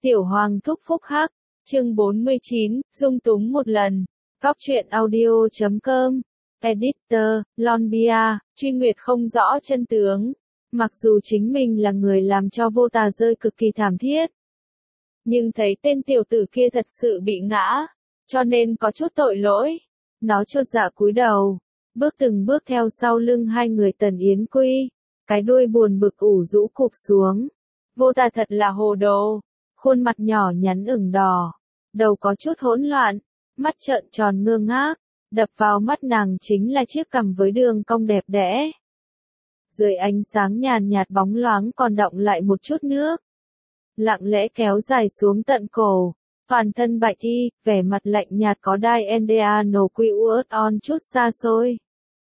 Tiểu Hoàng thúc phúc hắc, chương 49, dung túng một lần. Góc truyện audio.com. Editor, Lon Bia, Truy Nguyệt không rõ chân tướng. Mặc dù chính mình là người làm cho vô tà rơi cực kỳ thảm thiết, nhưng thấy tên tiểu tử kia thật sự bị ngã, cho nên có chút tội lỗi. Nó chột dạ cúi đầu, bước từng bước theo sau lưng hai người Tần Yến Quy, cái đuôi buồn bực ủ rũ cụp xuống. Vô tà thật là hồ đồ, khuôn mặt nhỏ nhắn ửng đỏ, đầu có chút hỗn loạn, mắt trợn tròn ngơ ngác, đập vào mắt nàng chính là chiếc cằm với đường cong đẹp đẽ. Dưới ánh sáng nhàn nhạt bóng loáng còn đọng lại một chút nước, lặng lẽ kéo dài xuống tận cổ, toàn thân bạch y, vẻ mặt lạnh nhạt có đai NDA no QUT on chút xa xôi.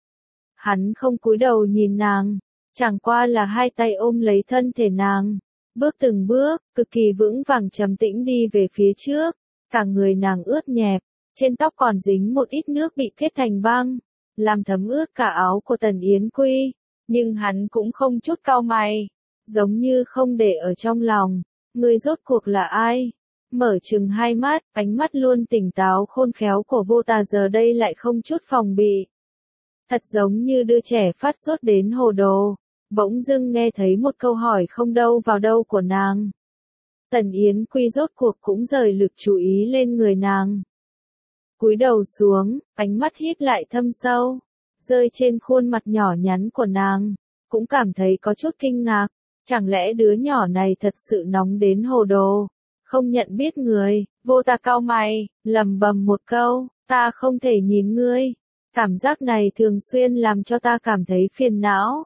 Hắn không cúi đầu nhìn nàng, chẳng qua là hai tay ôm lấy thân thể nàng, bước từng bước, cực kỳ vững vàng trầm tĩnh đi về phía trước, cả người nàng ướt nhẹp, trên tóc còn dính một ít nước bị kết thành băng, làm thấm ướt cả áo của Tần Yến Quy, nhưng hắn cũng không chút cau mày, giống như không để ở trong lòng. Người rốt cuộc là ai? Mở trừng hai mắt, ánh mắt luôn tỉnh táo khôn khéo của vô tà giờ đây lại không chút phòng bị. Thật giống như đứa trẻ phát sốt đến hồ đồ, bỗng dưng nghe thấy một câu hỏi không đâu vào đâu của nàng. Tần Yến Quy rốt cuộc cũng rời lực chú ý lên người nàng. Cúi đầu xuống, ánh mắt hít lại thâm sâu, rơi trên khuôn mặt nhỏ nhắn của nàng, cũng cảm thấy có chút kinh ngạc. Chẳng lẽ đứa nhỏ này thật sự nóng đến hồ đồ, không nhận biết người. Vô tà cau mày, lầm bầm một câu, ta không thể nhìn ngươi. Cảm giác này thường xuyên làm cho ta cảm thấy phiền não.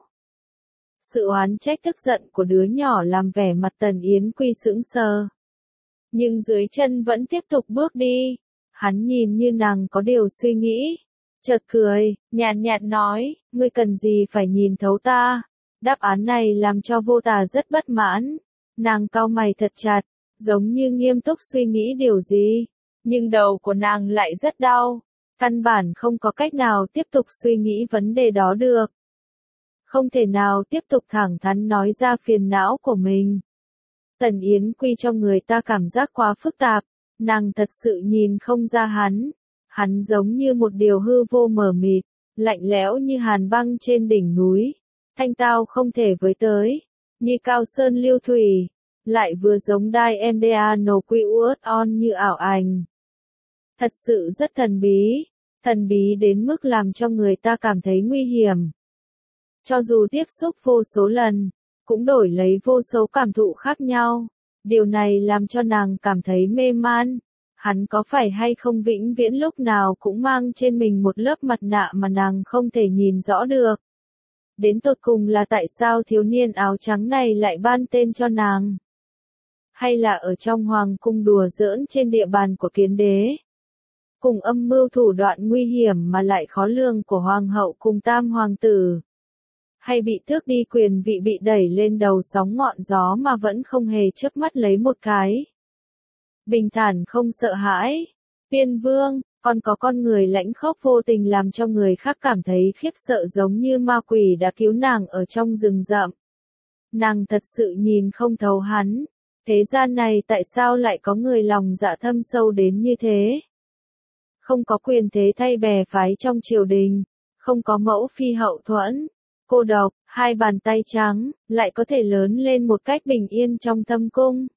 Sự oán trách tức giận của đứa nhỏ làm vẻ mặt Tần Yến Quy sững sờ. Nhưng dưới chân vẫn tiếp tục bước đi. Hắn nhìn như nàng có điều suy nghĩ. Chợt cười, nhàn nhạt nói, ngươi cần gì phải nhìn thấu ta. Đáp án này làm cho vô tà rất bất mãn. Nàng cau mày thật chặt, giống như nghiêm túc suy nghĩ điều gì. Nhưng đầu của nàng lại rất đau. Căn bản không có cách nào tiếp tục suy nghĩ vấn đề đó được. Không thể nào tiếp tục thẳng thắn nói ra phiền não của mình. Tần Yến Quy cho người ta cảm giác quá phức tạp. Nàng thật sự nhìn không ra hắn. Hắn giống như một điều hư vô mờ mịt, lạnh lẽo như hàn băng trên đỉnh núi. Thanh tao không thể với tới, như cao sơn lưu thủy, lại vừa giống đai NDA no QUT on như ảo ảnh. Thật sự rất thần bí đến mức làm cho người ta cảm thấy nguy hiểm. Cho dù tiếp xúc vô số lần, cũng đổi lấy vô số cảm thụ khác nhau. Điều này làm cho nàng cảm thấy mê man. Hắn có phải hay không vĩnh viễn lúc nào cũng mang trên mình một lớp mặt nạ mà nàng không thể nhìn rõ được. Đến tột cùng là tại sao thiếu niên áo trắng này lại ban tên cho nàng? Hay là ở trong hoàng cung đùa giỡn trên địa bàn của Kiến Đế? Cùng âm mưu thủ đoạn nguy hiểm mà lại khó lường của hoàng hậu cùng tam hoàng tử? Hay bị tước đi quyền vị bị đẩy lên đầu sóng ngọn gió mà vẫn không hề chớp mắt lấy một cái? Bình thản không sợ hãi. Tiên vương, còn có con người lãnh khốc vô tình làm cho người khác cảm thấy khiếp sợ giống như ma quỷ đã cứu nàng ở trong rừng rậm. Nàng thật sự nhìn không thấu hắn. Thế gian này tại sao lại có người lòng dạ thâm sâu đến như thế? Không có quyền thế thay bè phái trong triều đình, không có mẫu phi hậu thuẫn, cô độc, hai bàn tay trắng, lại có thể lớn lên một cách bình yên trong thâm cung.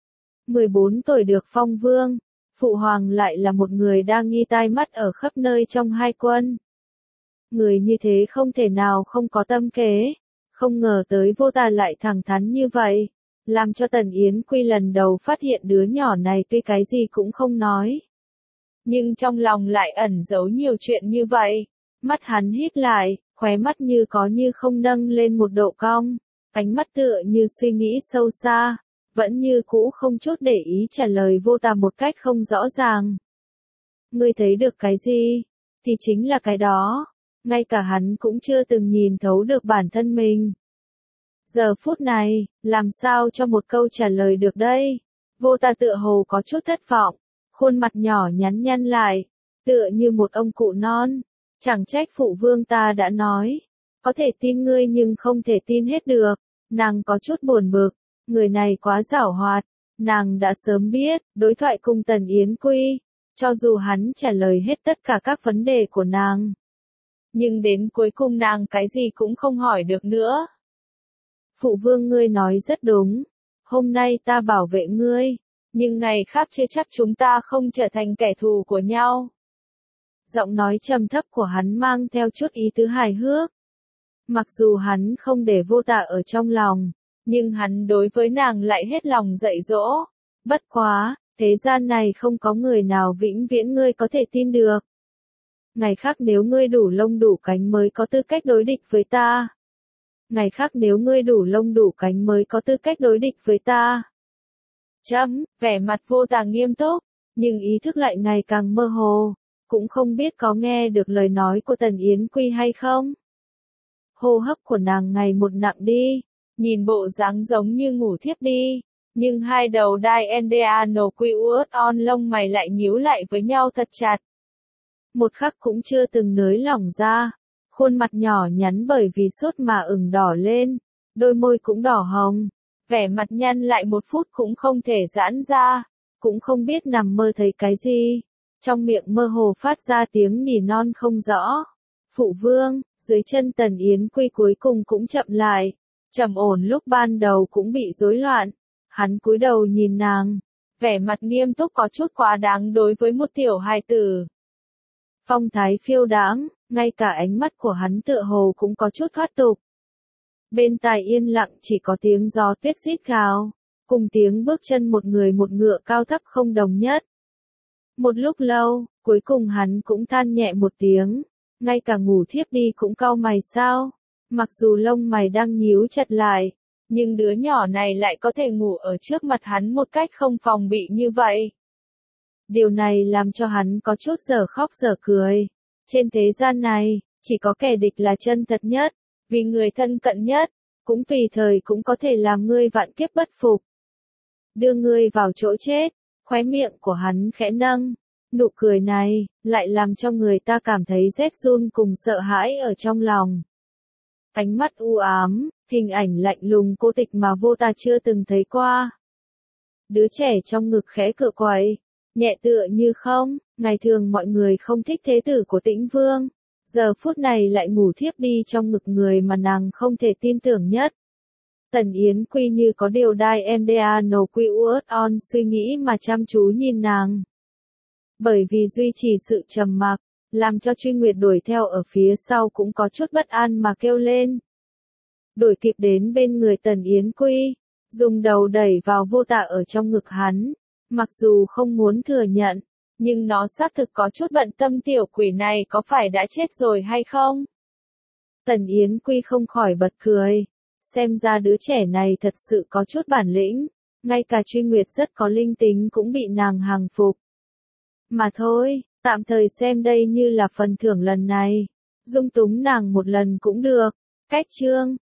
14 tuổi được phong vương. Phụ hoàng lại là một người đang nghi tai mắt ở khắp nơi trong hai quân. Người như thế không thể nào không có tâm kế. Không ngờ tới vô tà lại thẳng thắn như vậy. Làm cho Tần Yến Quy lần đầu phát hiện đứa nhỏ này tuy cái gì cũng không nói. Nhưng trong lòng lại ẩn giấu nhiều chuyện như vậy. Mắt hắn híp lại, khóe mắt như có như không nâng lên một độ cong. Ánh mắt tựa như suy nghĩ sâu xa. Vẫn như cũ không chút để ý trả lời vô tà một cách không rõ ràng. Ngươi thấy được cái gì? Thì chính là cái đó. Ngay cả hắn cũng chưa từng nhìn thấu được bản thân mình. Giờ phút này, làm sao cho một câu trả lời được đây? Vô tà tựa hồ có chút thất vọng. Khuôn mặt nhỏ nhắn nhăn lại. Tựa như một ông cụ non. Chẳng trách phụ vương ta đã nói. Có thể tin ngươi nhưng không thể tin hết được. Nàng có chút buồn bực. Người này quá giảo hoạt, Nàng đã sớm biết, đối thoại cùng Tần Yến Quy, cho dù hắn trả lời hết tất cả các vấn đề của nàng. Nhưng đến cuối cùng nàng cái gì cũng không hỏi được nữa. Phụ vương ngươi nói rất đúng. Hôm nay ta bảo vệ ngươi, nhưng ngày khác chưa chắc chúng ta không trở thành kẻ thù của nhau. Giọng nói trầm thấp của hắn mang theo chút ý tứ hài hước. Mặc dù hắn không để Vô Tà ở trong lòng, nhưng hắn đối với nàng lại hết lòng dạy dỗ. Bất quá, thế gian này không có người nào vĩnh viễn ngươi có thể tin được. Ngày khác nếu ngươi đủ lông đủ cánh mới có tư cách đối địch với ta. Ngày khác nếu ngươi đủ lông đủ cánh mới có tư cách đối địch với ta. Vẻ mặt Vô Tà nghiêm túc, nhưng ý thức lại ngày càng mơ hồ, cũng không biết có nghe được lời nói của Tần Yến Quy hay không. Hô hấp của nàng ngày một nặng đi, nhìn bộ dáng giống như ngủ thiếp đi, nhưng hai đầu đai NDANOQUOT lông mày lại nhíu lại với nhau thật chặt. Một khắc cũng chưa từng nới lỏng ra, khuôn mặt nhỏ nhắn bởi vì sốt mà ửng đỏ lên, đôi môi cũng đỏ hồng, vẻ mặt nhăn lại một phút cũng không thể giãn ra, cũng không biết nằm mơ thấy cái gì, trong miệng mơ hồ phát ra tiếng nỉ non không rõ. Phụ vương, dưới chân Tần Yến Quy cuối cùng cũng chậm lại, trầm ổn lúc ban đầu cũng bị rối loạn, hắn cúi đầu nhìn nàng, vẻ mặt nghiêm túc có chút quá đáng đối với một tiểu hài tử. Phong thái phiêu đáng, ngay cả ánh mắt của hắn tựa hồ cũng có chút thoát tục. Bên tai yên lặng chỉ có tiếng gió tuyết rít gào, cùng tiếng bước chân một người một ngựa cao thấp không đồng nhất. Một lúc lâu, cuối cùng hắn cũng than nhẹ một tiếng, ngay cả ngủ thiếp đi cũng cau mày sao, mặc dù lông mày đang nhíu chặt lại, nhưng đứa nhỏ này lại có thể ngủ ở trước mặt hắn một cách không phòng bị như vậy. Điều này làm cho hắn có chút dở khóc dở cười. Trên thế gian này, chỉ có kẻ địch là chân thật nhất, vì người thân cận nhất, cũng tùy thời cũng có thể làm ngươi vạn kiếp bất phục. Đưa ngươi vào chỗ chết, khóe miệng của hắn khẽ nâng, nụ cười này, lại làm cho người ta cảm thấy rét run cùng sợ hãi ở trong lòng. Ánh mắt u ám, hình ảnh lạnh lùng cô tịch mà Vô Tà chưa từng thấy qua. Đứa trẻ trong ngực khẽ cựa quậy, nhẹ tựa như không, ngày thường mọi người không thích thế tử của Tĩnh Vương, giờ phút này lại ngủ thiếp đi trong ngực người mà nàng không thể tin tưởng nhất. Tần Yến Quy như có điều đai NDANOQUOT suy nghĩ mà chăm chú nhìn nàng. Bởi vì duy trì sự trầm mặc, làm cho Truy Nguyệt đuổi theo ở phía sau cũng có chút bất an mà kêu lên. Đuổi kịp đến bên người Tần Yến Quy, dùng đầu đẩy vào Vô Tà ở trong ngực hắn, mặc dù không muốn thừa nhận, nhưng nó xác thực có chút bận tâm tiểu quỷ này có phải đã chết rồi hay không. Tần Yến Quy không khỏi bật cười, xem ra đứa trẻ này thật sự có chút bản lĩnh, ngay cả Truy Nguyệt rất có linh tính cũng bị nàng hàng phục. Mà thôi, tạm thời xem đây như là phần thưởng lần này, dung túng nàng một lần cũng được. Cách chương